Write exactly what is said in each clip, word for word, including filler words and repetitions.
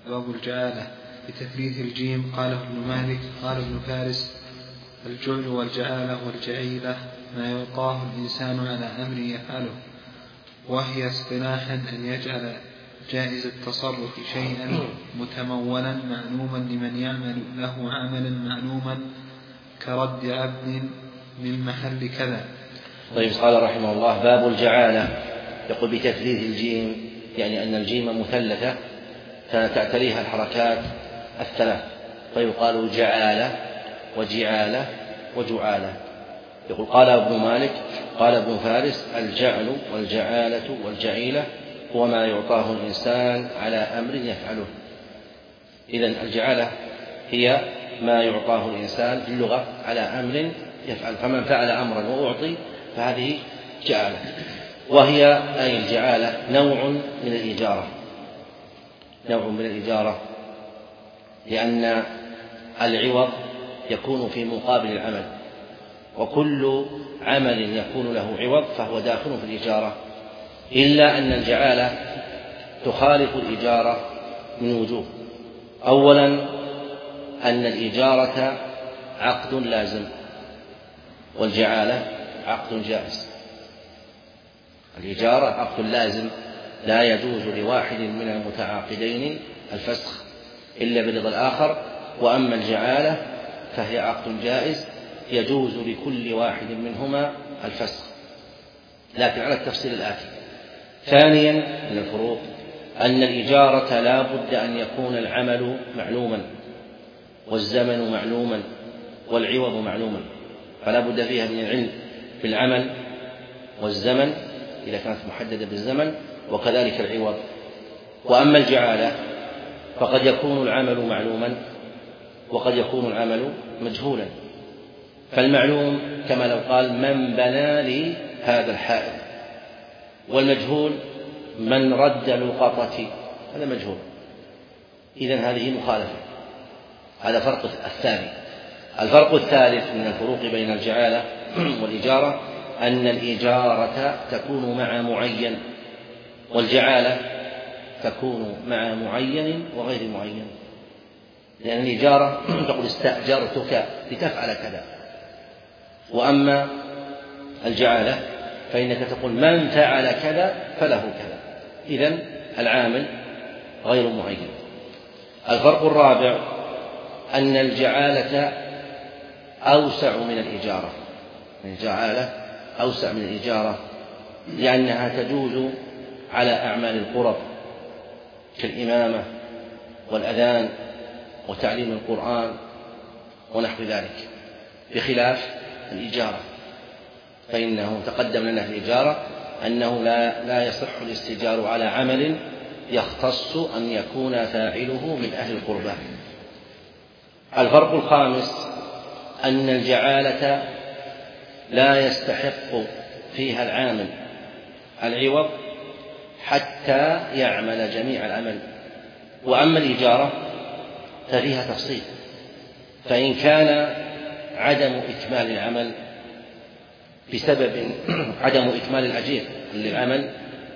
باب الجعالة بتثليث الجيم. قاله ابن مالك قال ابن فارس: الجعل والجعالة والجعيلة ما يعطاه الإنسان على أمر يفعله، وهي اصطلاحا أن يجعل جائز التصرف شيئا متمولا معلوما لمن يعمل له عملا معلوما كرد عبد من محل كذا. طيب، قال رحمه الله: باب الجعالة. يقول بتثليث الجيم، يعني أن الجيم مثلثة فتعتريها الحركات الثلاث، فيقال جعالة وجعالة وجعالة. يقول: قال ابن مالك قال ابن فارس: الجعل والجعالة والجعيلة هو ما يعطاه الإنسان على أمر يفعله. إذن الجعالة هي ما يعطاه الإنسان في اللغة على أمر يفعل، فمن فعل أمرا وأعطي فهذه جعالة. وهي أي الجعالة نوع من الإجارة، نوع من الإجارة، لأن العوض يكون في مقابل العمل، وكل عمل يكون له عوض فهو داخل في الإجارة، إلا أن الجعالة تخالف الإجارة من وجوه. أولا أن الإجارة عقد لازم، والجعالة عقد جائز. الإجارة عقد لازم لا يجوز لواحد من المتعاقدين الفسخ إلا برضا الآخر، وأما الجعالة فهي عقد جائز يجوز لكل واحد منهما الفسخ، لكن على التفصيل الآتي. ثانيا من الفروق أن الإجارة لا بد أن يكون العمل معلوما، والزمن معلوما، والعوض معلوما، فلا بد فيها من العلم بالعمل والزمن إذا كانت محددة بالزمن، وكذلك العوض. وأما الجعالة فقد يكون العمل معلوما وقد يكون العمل مجهولا، فالمعلوم كما لو قال: من بنى لي هذا الحائط، والمجهول: من رد لقطتي، هذا مجهول. إذن هذه مخالفة. هذا فرق الثاني. الفرق الثالث من الفروق بين الجعالة والإجارة أن الإجارة تكون مع معين، والجعالة تكون مع معين وغير معين. لأن الإجارة تقول: استأجرتك لتفعل كذا، وأما الجعالة فإنك تقول: من فعل كذا فله كذا. إذن العامل غير معين. الفرق الرابع أن الجعالة أوسع من الإجارة. الجعالة أوسع من الإجارة لأنها تجوز على أعمال القرب كالإمامة والأذان وتعليم القرآن ونحو ذلك، بخلاف الإجارة، فإنه تقدم لنا في الإجارة أنه لا, لا يصح الاستئجار على عمل يختص أن يكون فاعله من أهل القربى. الفرق الخامس أن الجعالة لا يستحق فيها العامل العوض حتى يعمل جميع العمل، وأما الإجارة ففيها تفصيل، فإن كان عدم إكمال العمل بسبب عدم إكمال الأجير للعمل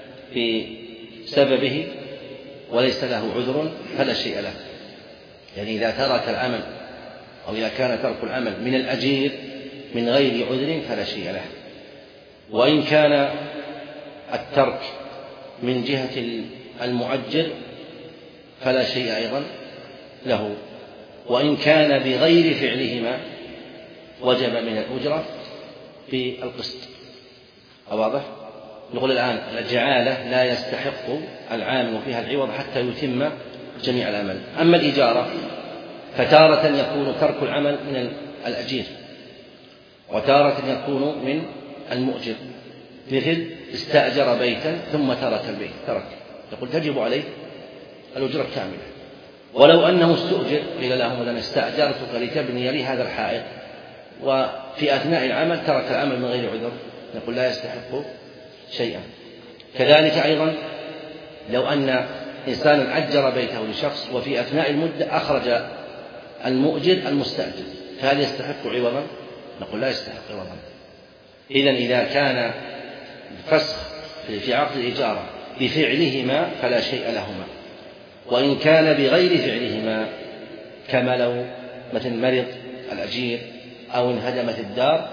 بسببه وليس له عذر فلا شيء له. يعني إذا ترك العمل أو إذا كان ترك العمل من الأجير من غير عذر فلا شيء له. وإن كان الترك من جهة المؤجر فلا شيء أيضا له. وإن كان بغير فعلهما وجب من الأجرة بالقسط. واضح؟ نقول الآن الجعالة لا يستحق العامل فيها العوض حتى يتم جميع العمل. أما الإجارة فتارة يكون ترك العمل من الأجير، وتارة يكون من المؤجر، مثل استأجر بيتا ثم ترك البيت، ترك يقول تجب عليه الأجرة كاملة. ولو أنه استؤجر قيل له مثلا: استأجرتك لتبني لي هذا الحائط، وفي أثناء العمل ترك العمل من غير عذر، نقول لا يستحق شيئا. كذلك أيضا لو أن إنسانا أجر بيته لشخص وفي أثناء المدة أخرج المؤجر المستأجر، فهل يستحق عوضا؟ نقول لا يستحق عوضا. إذن إذا كان الفسخ في عقد الإجارة بفعلهما فلا شيء لهما، وإن كان بغير فعلهما، كما لو مثل مرض الأجير أو انهدمت الدار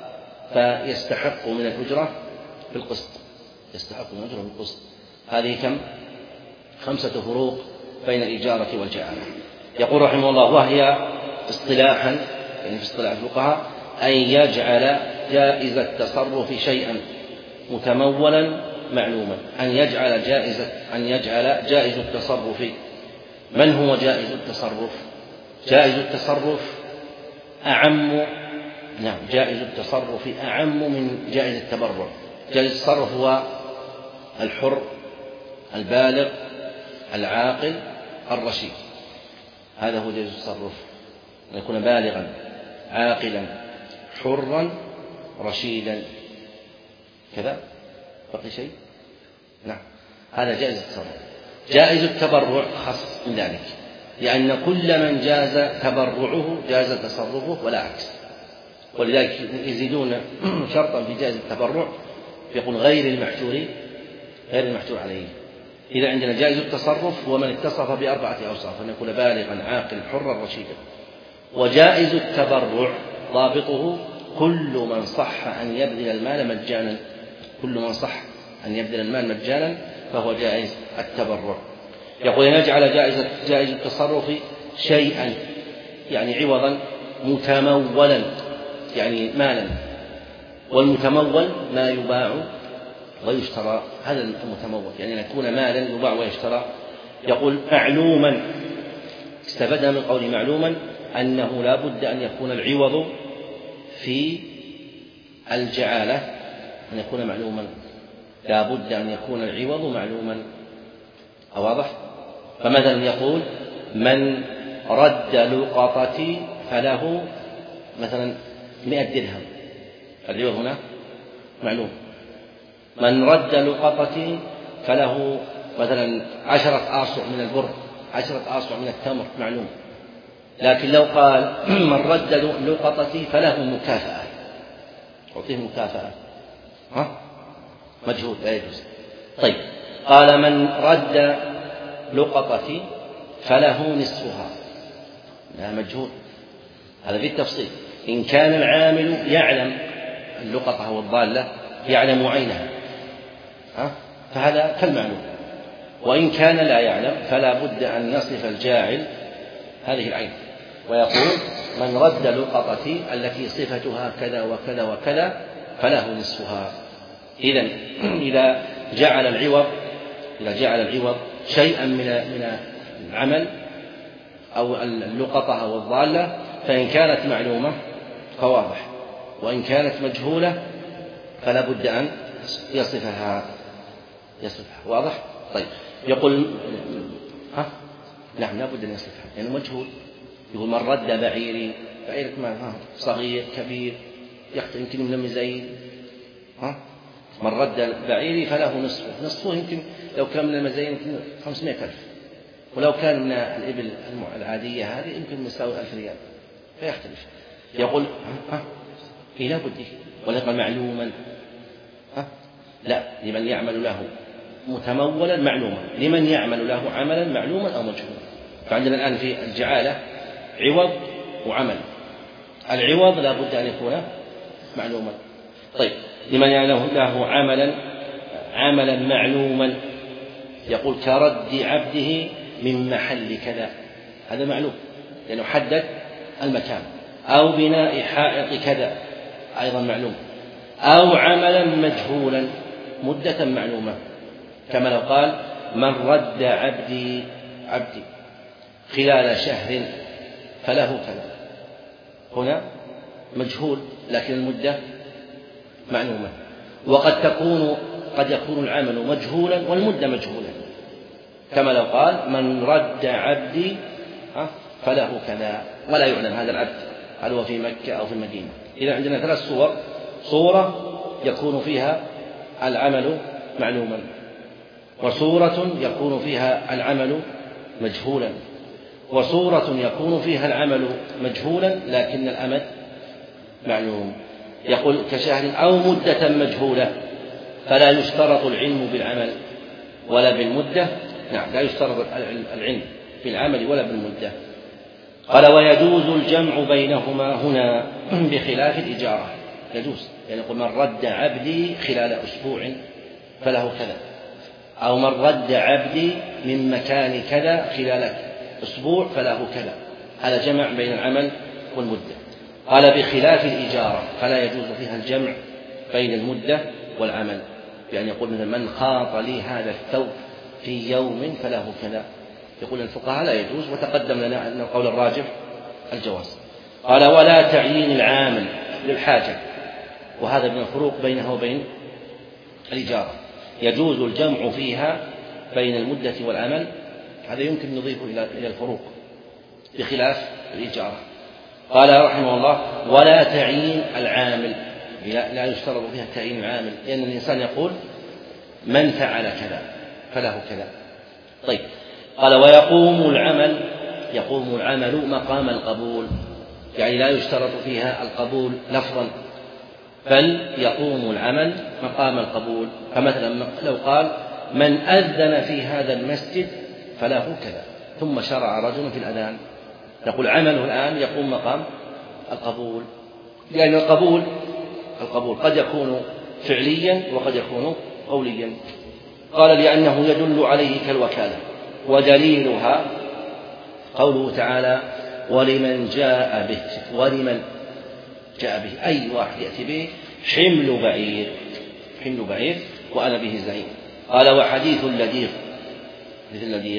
فيستحق من الأجرة بالقسط، يستحق من الأجرة بالقسط. هذه كم؟ خمسة فروق بين الإجارة والجعالة. يقول رحمه الله: وهي اصطلاحا، يعني في اصطلاح الفقهاء، أن يجعل جائز التصرف شيئا متمولا معلوما. أن يجعل جائزة أن يجعل جائز التصرف. من هو جائز التصرف؟ جائز التصرف أعم، نعم جائز التصرف أعم من جائز التبرع. جائز التصرف هو الحر البالغ العاقل الرشيد، هذا هو جائز التصرف، أن يكون بالغا عاقلا حرا رشيدا. كذا بقي شيء؟ نعم، هذا جائز التصرف. جائز التبرع خاص من ذلك، لأن كل من جاز تبرعه جاز تصرفه ولا عكس. ولذلك يزيدون شرطا في جائز التبرع، يقول غير المحجور غير المحجور عليه. إذا عندنا جائز التصرف هو من اتصف بأربعة أوصاف: أن يكون بالغا عاقلا حرا رشيدا. وجائز التبرع ضابطه كل من صح أن يبذل المال مجانا، كل من صح أن يبذل المال مجانا فهو جائز التبرع. يقول: نجعل جائز جائز التصرف شيئا، يعني عوضا، متمولا، يعني مالا. والمتمول ما يباع ويشترى، هذا المتمول، يعني أن يكون مالا يباع ويشترى. يقول: معلوما، استفدنا من قول معلوما أنه لا بد أن يكون العوض في الجعالة أن يكون معلوما، لا بد أن يكون العوض معلوما. أواضح؟ فمثلا يقول: من رد لقطتي فله مثلا مئة درهم، العوض هنا معلوم. من رد لقطتي فله مثلا عشرة آصع من البر، عشرة آصع من التمر، معلوم. لكن لو قال: من رد لقطتي فله مكافأة، أعطيه مكافأة، ها؟ مجهول، لا يجوز. طيب، قال: من رد لقطتي فله نصفها، لا، مجهول، هذا في التفصيل. إن كان العامل يعلم اللقطة والضالة، يعلم عينها، ها؟ فهذا كالمعلوم. وإن كان لا يعلم فلا بد أن يصف الجاعل هذه العين ويقول: من رد لقطتي التي صفتها كذا وكذا وكذا فله نصفها. إذن إذا جعل العوض إذا جعل العوض شيئا من من العمل أو اللقطة أو الضالة، فإن كانت معلومة فواضح، وإن كانت مجهولة فلا بد أن يصفها يصفها واضح؟ طيب، يقول: ها؟ نعم، لا بد أن يصفها، يعني مجهول. يقول: من رد بعيري، بعيرك ما صغير كبير يختلف، يمكن من المزين، ها؟ من رد بعيري فله نصفه، نصفه يمكن لو كان من المزين يمكن خمسمائة ألف، ولو كان من الإبل العادية هذه يمكن يساوي ألف ريال، فيختلف. يقول: ها؟ إيه، لا بد، ولا يقول معلوما، ها؟ لا، لمن يعمل له متمولا معلوما، لمن يعمل له عملا معلوما أو مجهولا. فعندنا الآن في الجعالة عوض وعمل. العوض لا بد أن يكون معلوما. طيب، لمن يعمل له عملا عملا معلوما، يقول: كرد عبده من محل كذا، هذا معلوم لأنه حدد المكان. أو بناء حائط كذا، أيضا معلوم. أو عملا مجهولا مدة معلومة، كما لو قال: من رد عبدي عبدي خلال شهر فله كذا، هنا مجهول لكن المدة معلومة. وقد تكون قد يكون العمل مجهولا والمدة مجهولة، كما لو قال: من رد عبدي فله كذا، ولا يعلم هذا العبد هل هو في مكة أو في المدينة. إذا عندنا ثلاث صور: صورة يكون فيها العمل معلوما، وصورة يكون فيها العمل مجهولا، وصورة يكون فيها العمل مجهولا لكن الأمد معلوم. يقول: كشهر أو مدة مجهولة، فلا يشترط العلم بالعمل ولا بالمدة، نعم لا يشترط العلم في العمل ولا بالمدة. قال ويجوز الجمع بينهما هنا بخلاف الإجارة. يجوز يعني يقول من رد عبدي خلال أسبوع فله كذا، أو من رد عبدي من مكان كذا خلال أسبوع فله كذا، هذا جمع بين العمل والمدة. قال بخلاف الإجارة فلا يجوز فيها الجمع بين المدة والعمل، يعني يقول مثلا من خاط لي هذا الثوب في يوم فله كذا، يقول الفقهاء لا يجوز، وتقدم لنا أن القول الراجح الجواز. قال ولا تعيين العامل للحاجة، وهذا من الفروق بينها وبين الإجارة، يجوز الجمع فيها بين المدة والعمل، هذا يمكن نضيفه إلى الفروق بخلاف الإجارة. قال رحمه الله ولا تعيين العامل، لا يشترط فيها تعيين العامل، لأن الإنسان يقول من فعل كذا فله كذا. طيب قال ويقوم العمل، يقوم العمل مقام القبول، يعني لا يشترط فيها القبول لفظا، بل يقوم العمل مقام القبول. فمثلا لو قال من أذن في هذا المسجد فله كذا، ثم شرع رجل في الأذان، نقول عمله الآن يقوم مقام القبول، لأن القبول القبول قد يكون فعليا وقد يكون قوليا. قال لأنه يدل عليه كالوكالة، ودليلها قوله تعالى ولمن جاء به، ولمن جاء به أي واحد يأتي به حمل بعير، حمل بعير وأنا به زعيم. قال وحديث اللذيذ، حديث اللذيذ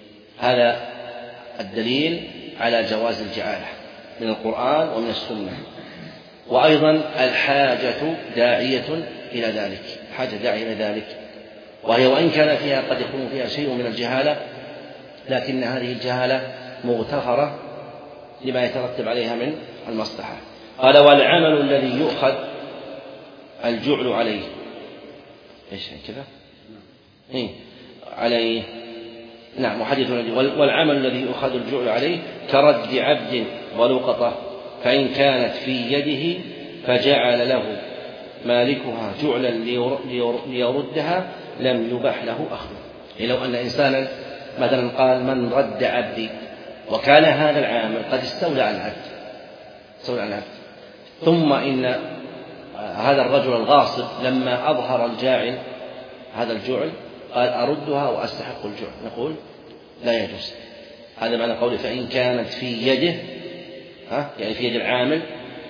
هذا الدليل على جواز الجعالة من القرآن ومن السنة، وأيضا الحاجة داعية إلى ذلك، حاجة داعية إلى ذلك، وهي وإن كان فيها قد يكون فيها شيء من الجهالة، لكن هذه الجهالة مغتفرة لما يترتب عليها من المصلحة. قال والعمل الذي يؤخذ الجعل عليه، ايش كذا؟ إيه؟ عليه، نعم وحديث الذي والعمل الذي يؤخذ الجعل عليه كرد عبد ولقطة، فإن كانت في يده فجعل له مالكها جعلا ليردها لم يبح له أخذه. يعني لو أن إنسانا مثلا قال من رد عبدي، وكان هذا العامل قد استولى على العبد، استولى على العبد، ثم إن هذا الرجل الغاصب لما أظهر الجاعل هذا الجعل قال أردها وأستحق الجعل، نقول لا يجوز. هذا معنى قوله فإن كانت في يده، ها يعني في يد العامل،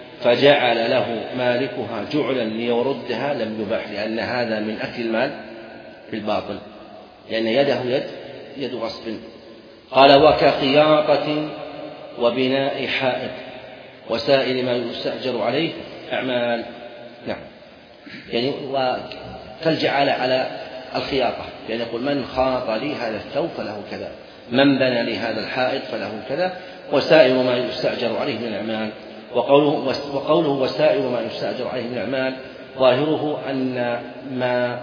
فجعل له مالكها جعلا ليردها لم يباح، لأن هذا من أكل المال بالباطل، لأن يده يد يد غصب. قال وكخياطة وبناء حائط وسائر ما يستأجر عليه أعمال، نعم يعني وكالجعالة على الخياطة، يعني يقول من خاط لي هذا الثوب فله كذا، من بنى لي هذا الحائط فله كذا، وسائر ما يستأجر عليه من الأعمال. وقوله, وقوله وسائر ما يستأجر عليه من الأعمال ظاهره أن ما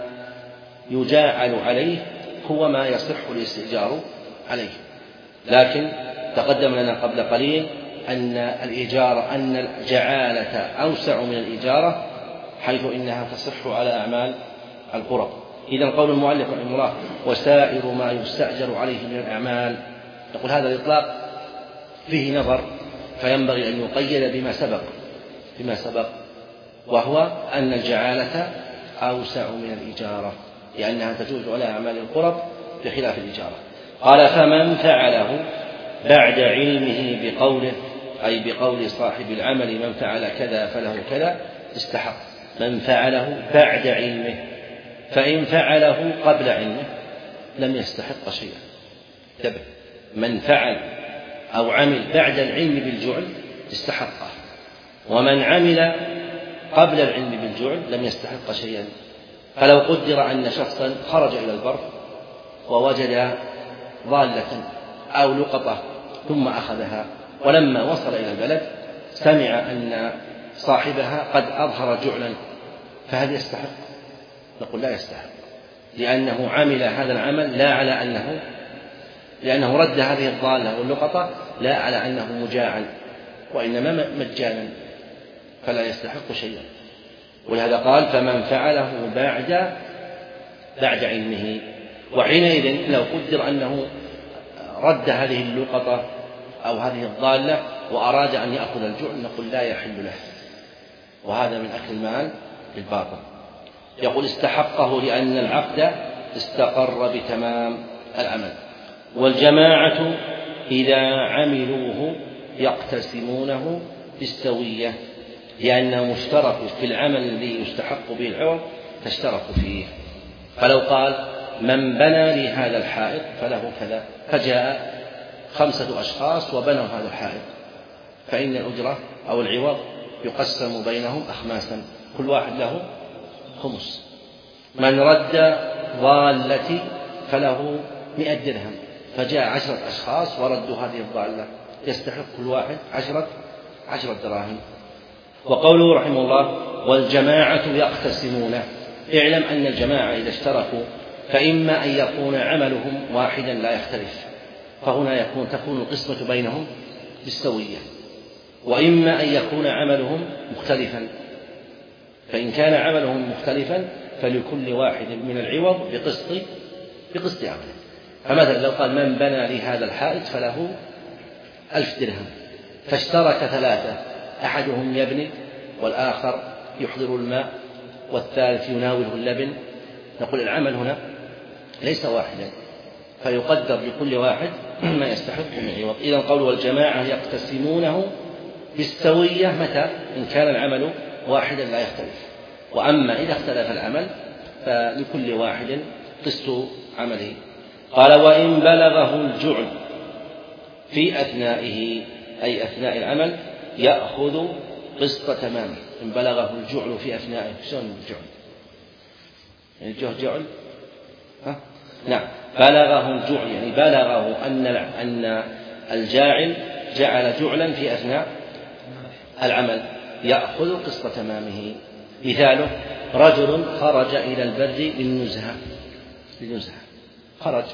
يجاعل عليه هو ما يصح الاستئجار عليه، لكن تقدم لنا قبل قليل أن الإجارة أن الجعالة أوسع من الإجارة، حيث إنها تصح على أعمال القرب. إذن قول المؤلف رحمه الله وسائر ما يستأجر عليه من الأعمال، نقول هذا الإطلاق فيه نظر، فينبغي أن يقيد بما سبق بما سبق وهو أن الجعالة أوسع من الإجارة، لأنها تجوز على أعمال القرب بخلاف الإجارة. قال فمن فعله بعد علمه بقوله، أي بقول صاحب العمل من فعل كذا فله كذا، استحق. من فعله بعد علمه، فإن فعله قبل علمه لم يستحق شيئا. انتبه، من فعل أو عمل بعد العلم بالجعل استحقه، ومن عمل قبل العلم بالجعل لم يستحق شيئا. فلو قدر أن شخصا خرج إلى البر ووجد ضالة أو لقطة ثم أخذها، ولما وصل إلى البلد سمع أن صاحبها قد أظهر جعلا، فهل يستحق؟ نقول لا يستحق، لأنه عمل هذا العمل لا على أنه لأنه رد هذه الضالة واللقطة لا على أنه مجاعا، وإنما مجانا، فلا يستحق شيئا. ولهذا قال فمن فعله بعد بعد علمه، وحينئذ لو قدر أنه رد هذه اللقطة أو هذه الضالة وأراد أن يأخذ الجعل نقول لا يحل له، وهذا من أكل المال بالباطل. يقول استحقه لأن العقد استقر بتمام العمل. والجماعة إذا عملوه يقتسمونه بالسوية، لأنهم اشتركوا في العمل الذي يستحق به العوض فاشتركوا فيه. فلو قال من بنى لي هذا الحائط فله كذا، فجاء خمسة أشخاص وبنوا هذا الحائط، فإن الأجرة أو العوض يقسم بينهم أخماسا، كل واحد له خمس. من رد ضالتي فله مئة درهم، فجاء عشرة أشخاص وردوا هذه الضالة، يستحق كل واحد عشرة عشرة دراهم. وقوله رحمه الله والجماعة يقتسمونه، اعلم أن الجماعة إذا اشتركوا فإما أن يكون عملهم واحدا لا يختلف، فهنا يكون تكون القسمة بينهم بالسوية، وإما أن يكون عملهم مختلفا، فإن كان عملهم مختلفا فلكل واحد من العوض بقسط بقسط عمله. فمثلا لو قال من بنى لي هذا الحائط فله ألف درهم، فاشترك ثلاثة، أحدهم يبني والآخر يحضر الماء والثالث يناوله اللبن، نقول العمل هنا ليس واحدا، فيقدر لكل واحد ما يستحق من عوض. إذن قول والجماعة يقتسمونه بالسوية متى؟ إن كان العمل واحدا لا يختلف، وأما إذا اختلف العمل فلكل واحد قسط عمله. قال وإن بلغه الجعل في أثنائه أي أثناء العمل يأخذ قسط تمامه. إن بلغه الجعل في أثنائه، شلون الجعل؟ يعني الجهل جعل؟ ها؟ نعم، بلغه الجعل يعني بلغه أن أن الجاعل جعل جعلا في أثناء العمل يأخذ قسط تمامه. مثاله رجل خرج إلى البر للنزهة للنزهة خرج،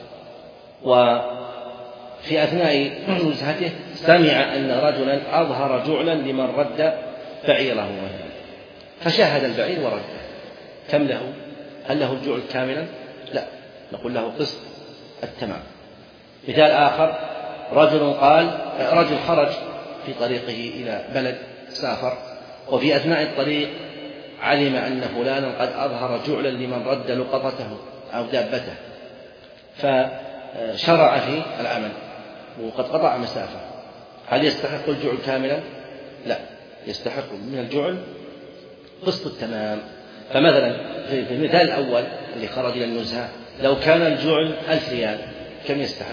وفي أثناء نزهته سمع أن رجلا أظهر جعلا لمن رد بعيره مثلا، فشاهد البعير ورد، كم له؟ هل له الجعل كاملا؟ لا، نقول له قسط التمام. مثال آخر رجل قال رجل خرج في طريقه إلى بلد سافر، وفي أثناء الطريق علم أن فلانا قد أظهر جعلا لمن رد لقطته أو دابته، فشرع في العمل وقد قطع مسافة، هل يستحق الجعل كاملا؟ لا، يستحق من الجعل قسط التمام. فمثلا في المثال الأول اللي خرج إلى النزهة لو كان الجعل ألف ريال كم يستحق؟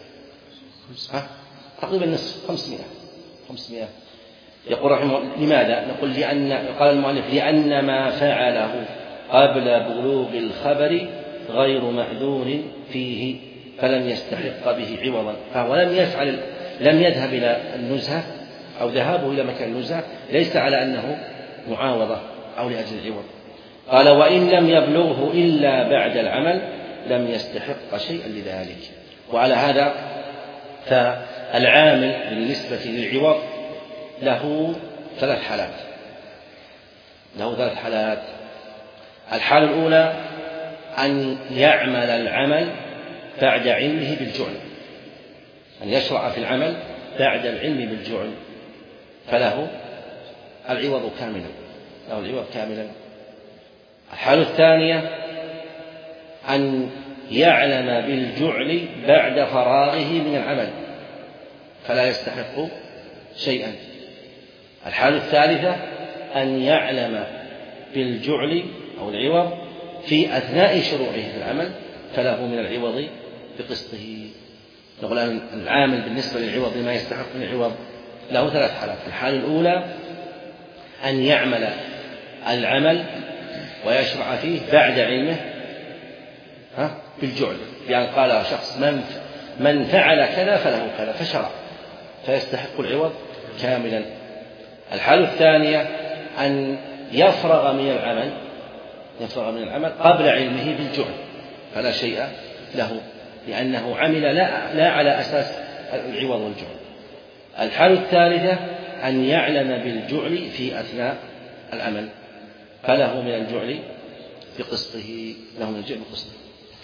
تقريبا نصف، خمسمائة خمسمائة. يقول رحمه لماذا؟ نقول لأن قال المؤلف لأن ما فعله قبل بلوغ الخبر غير مأذون فيه فلم يستحق به عوضا، فهو لم يفعل لم يذهب إلى النزهة أو ذهابه إلى مكان النزهة ليس على أنه معاوضة أو لأجل العوض. قال وإن لم يبلغه إلا بعد العمل لم يستحق شيئا لذلك. وعلى هذا فالعامل بالنسبة للعوض له ثلاث حالات له ثلاث حالات الحالة الأولى أن يعمل العمل بعد علمه بالجعل، أن يشرع في العمل بعد العلم بالجعل فله العوض كاملا له العوض كاملا. الحالة الثانية أن يعلم بالجعل بعد فراغه من العمل فلا يستحق شيئا. الحالة الثالثة أن يعلم بالجعل أو العوض في أثناء شروعه في العمل فله من العوض بقسطه. نقول أن العامل بالنسبة للعوض لما يستحق من العوض له ثلاث حالات. الحالة الأولى أن يعمل العمل ويشرع فيه بعد علمه ها بالجعل، يعني قال شخص من من فعل كذا فله كذا فشرع فيستحق العوض كاملا. الحالة الثانية أن يفرغ من العمل يفرغ من العمل قبل علمه بالجعل فلا شيء له لأنه عمل لا, لا على أساس العوض والجعل. الحالة الثالثة أن يعلم بالجعل في أثناء العمل فله من الجعل بقسطه له من الجعل بقسطه.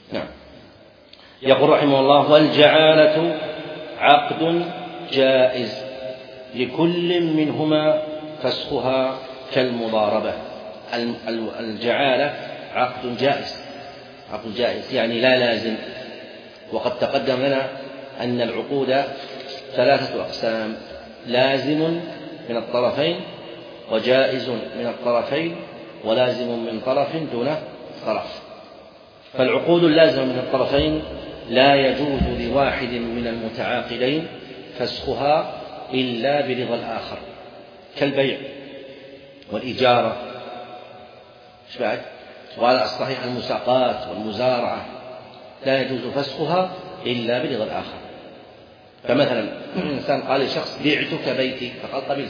نعم. يقول رحمه الله: والجعالة عقد جائز لكل منهما فسخها كالمضاربة. الجعالة عقد جائز، عقد جائز يعني لا لازم. وقد تقدم لنا أن العقود ثلاثة أقسام: لازم من الطرفين، وجائز من الطرفين، ولازم من طرف دون طرف. فالعقود اللازمة من الطرفين لا يجوز لواحد من المتعاقدين فسخها إلا برضا الآخر، كالبيع والإجارة، إيش بعد؟ وعلى الصحيح المساقات والمزارعة لا يجوز فسخها إلا برضا الآخر. فمثلا إنسان قال لشخص: بعتك بيتي، فقال: قبلت،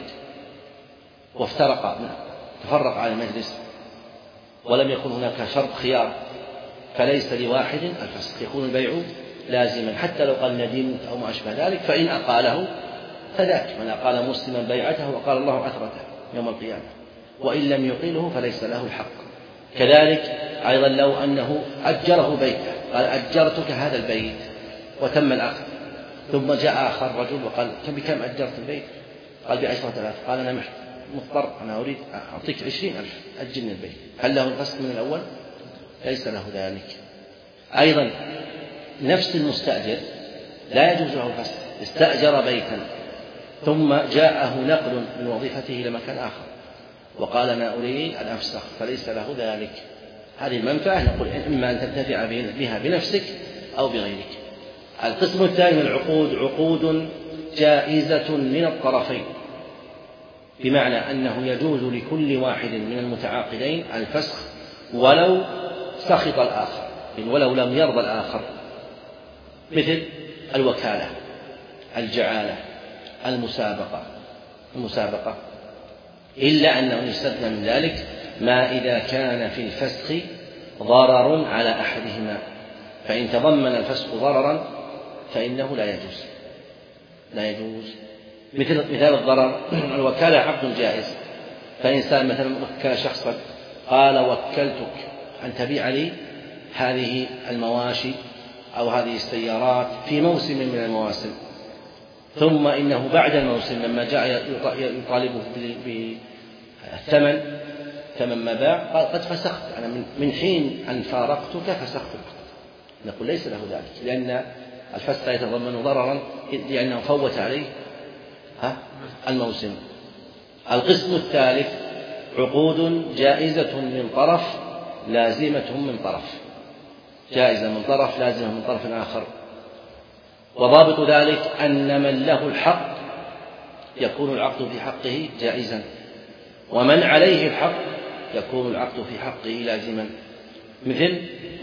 وافترق تفرق على المجلس ولم يكن هناك شرط خيار، فليس لواحد الفسخ، يكون البيع لازما حتى لو قال ندمت أو ما أشبه ذلك، فإن أقاله فذاك، من أقال مسلما بيعته وقال الله أثرته يوم القيامة، وإن لم يقله فليس له الحق. كذلك أيضا لو أنه أجره بيته، قال: أجرتك هذا البيت، وتم العقد، ثم جاء آخر رجل وقال: بكم أجرت البيت؟ قال: بعشرة آلاف. قال: أنا مضطر، أنا أريد أعطيك عشرين ألف، أجلني البيت. هل له الفسخ من الأول؟ ليس له ذلك. أيضا نفس المستأجر لا يجوز له الفسخ، استأجر بيتا ثم جاءه نقل من وظيفته إلى مكان آخر وقال: أنا أريد أن أفسخ، فليس له ذلك. هذه المنفعة نقول إما أن تنتفع بها بنفسك أو بغيرك. القسم الثاني من العقود عقود جائزة من الطرفين، بمعنى أنه يجوز لكل واحد من المتعاقدين الفسخ ولو سخط الآخر، ولو لم يرضى الآخر، مثل الوكالة، الجعالة، المسابقة المسابقة إلا أنه يستثنى من ذلك ما إذا كان في الفسخ ضرر على أحدهما، فإن تضمن الفسخ ضررا فإنه لا يجوز لا يجوز مثل مثال الضرر. الوكالة عقد جائز، فإنسان مثلا وكل شخصا قال: وكلتك أن تبيع لي هذه المواشي أو هذه السيارات في موسم من المواسم، ثم إنه بعد الموسم لما جاء يطالبه بالثمن ثمن ما باع قال: قد فسخت، أنا من حين أن فارقتك فسخت. نقول: ليس له ذلك، لأن الفسخ يتضمن ضررا لأنه فوت عليه الموسم. القسم الثالث عقود جائزة من طرف لازمة من طرف، جائزة من طرف لازمة من طرف آخر. وضابط ذلك أن من له الحق يكون العقد في حقه جائزا، ومن عليه الحق يكون العقد في حقه لازما. مثل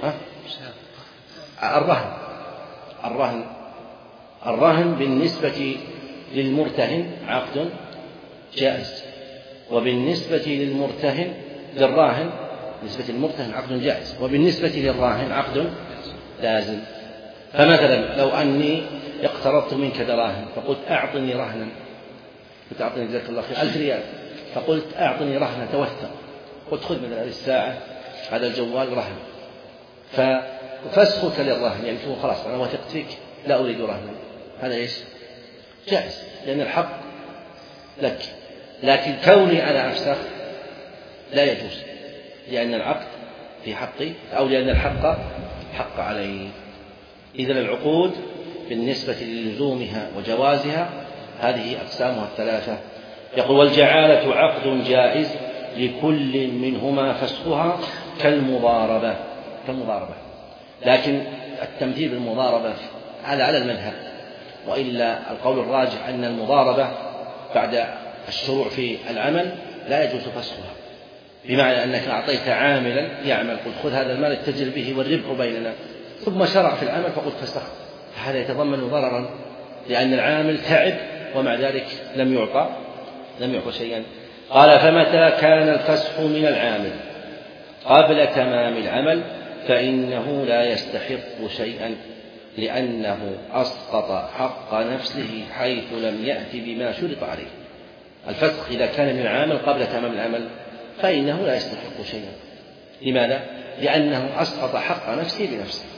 الرهن الرهن الرهن بالنسبة للمرتهن عقد جائز، وبالنسبة للمرتهن للراهن بالنسبة للمرتهن عقد جائز، وبالنسبة للراهن عقد لازم. فمثلا لو أني اقترضت منك دراهم فقلت: أعطني رهنا، قلت: أعطني جزاك الله خير ألف ريال، فقلت: أعطني رهنا، توثق، قلت: خذ من هذه الساعة هذا الجوال رهن، ففسخك للرهن يعني تقول: خلاص أنا وثقت فيك لا أريد رهنا، هذا إيش؟ جائز، لأن الحق لك. لكن كوني أنا أفسخ لا يجوز، لأن العقد في حقي أو لأن الحق حق علي. إذن العقود بالنسبة للزومها وجوازها هذه أقسامها الثلاثة. يقول: والجعالة عقد جائز لكل منهما فسخها كالمضاربة كالمضاربة لكن التمثيل بالمضاربة هذا على المذهب، وإلا القول الراجح أن المضاربة بعد الشروع في العمل لا يجوز فسخها، بمعنى أنك أعطيت عاملا يعمل، قلت: خذ هذا المال اتجر به والربح بيننا، ثم شرع في العمل فقلت فسخت، هذا يتضمن ضررا، لأن العامل تعب ومع ذلك لم يعطى لم يعطى شيئا. قال: فمتى كان الفسخ من العامل قبل تمام العمل فإنه لا يستحق شيئا، لأنه أسقط حق نفسه حيث لم يأت بما شرط عليه. الفسخ إذا كان من العامل قبل تمام العمل فإنه لا يستحق شيئا. لماذا؟ لأنه أسقط حق نفسه بنفسه،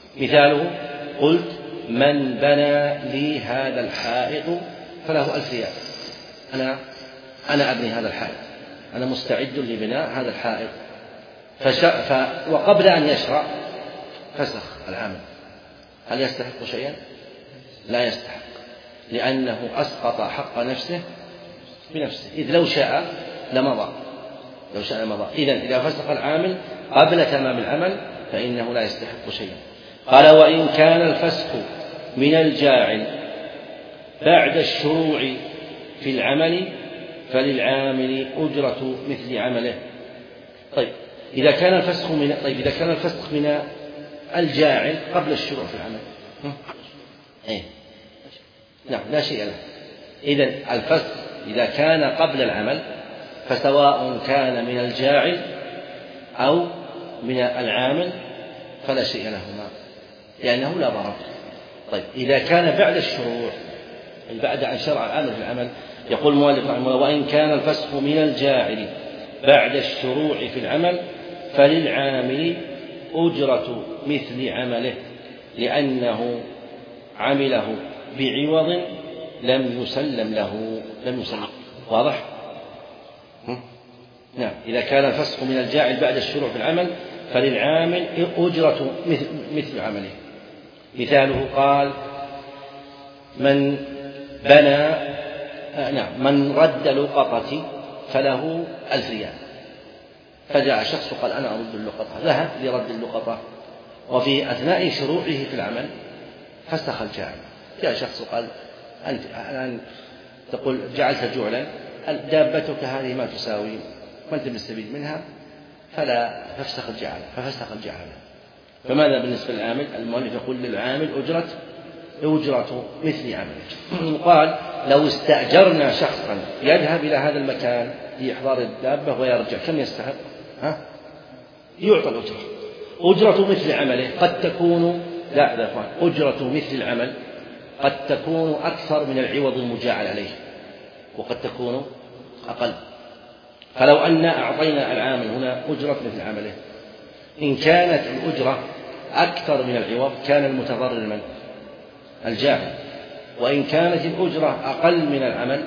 مثاله قلت من بنى لي هذا الحائط فله ألف ريال. أنا أنا أبني هذا الحائط، أنا مستعد لبناء هذا الحائط. فش... ف... وقبل أن يشرع فسخ العامل، هل يستحق شيئا؟ لا يستحق، لأنه أسقط حق نفسه بنفسه، إذ لو شاء لمضى لو شاء لمضى. إذن إذا فسخ العامل قبل تمام العمل فإنه لا يستحق شيئا. قال وإن كان الفسخ من الجاعل بعد الشروع في العمل فللعامل أجرة مثل عمله. طيب إذا كان الفسخ من طيب إذا كان الفسخ من الجاعل قبل الشروع في العمل، إيه؟ نعم لا شيء له. إذن الفسخ إذا كان قبل العمل فسواء كان من الجاعل أو من العامل فلا شيء لهما، لأنه لا ضرر. طيب إذا كان بعد الشروع، بعد أن شرع العامل في العمل، يقول المؤلف رحمه الله وإن كان الفسخ من الجاعل بعد الشروع في العمل فللعامل أجرة مثل عمله، لأنه عمله بعوض لم يسلم له لم يسلم. واضح؟ نعم. إذا كان الفسخ من الجاعل بعد الشروع في العمل فللعامل أجرة مثل عمله. مثاله قال من بنى آه نعم من رد لقطتي فله ألف ريال. فجاء شخص قال أنا أرد اللقطة، ذهب لرد اللقطة، وفي أثناء شروعه في العمل فسخ الجاعل. جاء شخص قال أنت الآن تقول جعلت جعلا، دابتك هذه ما تساوي، ما أنت مستفيد منها، فلا تفسخ الجعل، ففسخ الجعل. فماذا بالنسبة للعامل؟ المؤلف يقول للعامل أجرة أجرة مثل عمله. قال لو استأجرنا شخصا يذهب إلى هذا المكان لإحضار الدابة ويرجع كم يستحق؟ ها؟ يعطى الأجرة أجرة مثل عمله. قد تكون لا لا أجرة مثل العمل قد تكون أكثر من العوض المجاعل عليه، وقد تكون أقل. فلو أن أعطينا العامل هنا أجرة مثل عمله، إن كانت الأجرة أكثر من العوض كان المتضرر من؟ الجاعل. وإن كانت الأجرة أقل من العمل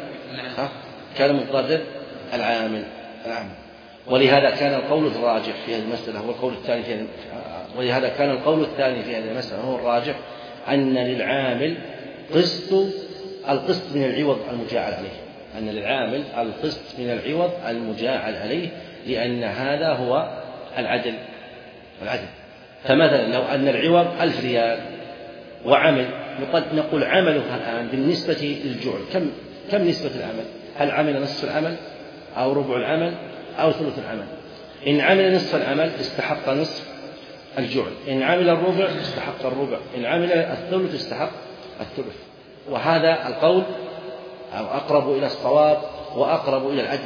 كان المتضرر العامل العامل ولهذا كان القول الراجح في هذه المسألة هو القول الثاني في ولهذا كان القول الثاني في هذه المسألة هو الراجح، أن للعامل قسط القسط من العوض المجاعل عليه أن للعامل القسط من العوض المجاعل عليه لأن هذا هو العدل العدل. فمثلا لو أن العوض ألف ريال وعمل، نقول عمله الآن بالنسبة للجعل كم كم نسبة العمل؟ هل عمل نصف العمل أو ربع العمل أو ثلث العمل؟ إن عمل نصف العمل استحق نصف الجعل، إن عمل الربع استحق الربع، إن عمل الثلث استحق الثلث. وهذا القول أو أقرب إلى الصواب وأقرب إلى العدل،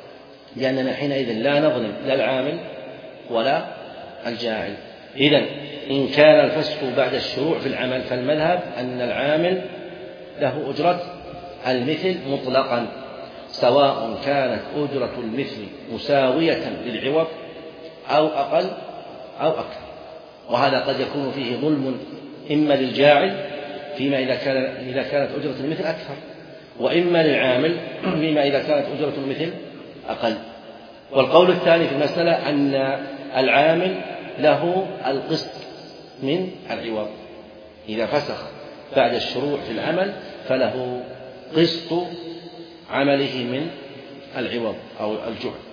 لأننا حينئذ لا نظلم لا العامل ولا الجاعل. إذن إن كان الفسخ بعد الشروع في العمل فالمذهب أن العامل له أجرة المثل مطلقا، سواء كانت أجرة المثل مساوية للعوض أو أقل أو أكثر. وهذا قد يكون فيه ظلم إما للجاعل فيما إذا كان إذا كانت أجرة المثل أكثر، وإما للعامل فيما إذا كانت أجرة المثل أقل. والقول الثاني في المسألة أن العامل له القسط من العوض، إذا فسخ بعد الشروع في العمل فله قسط عمله من العوض أو الجعل.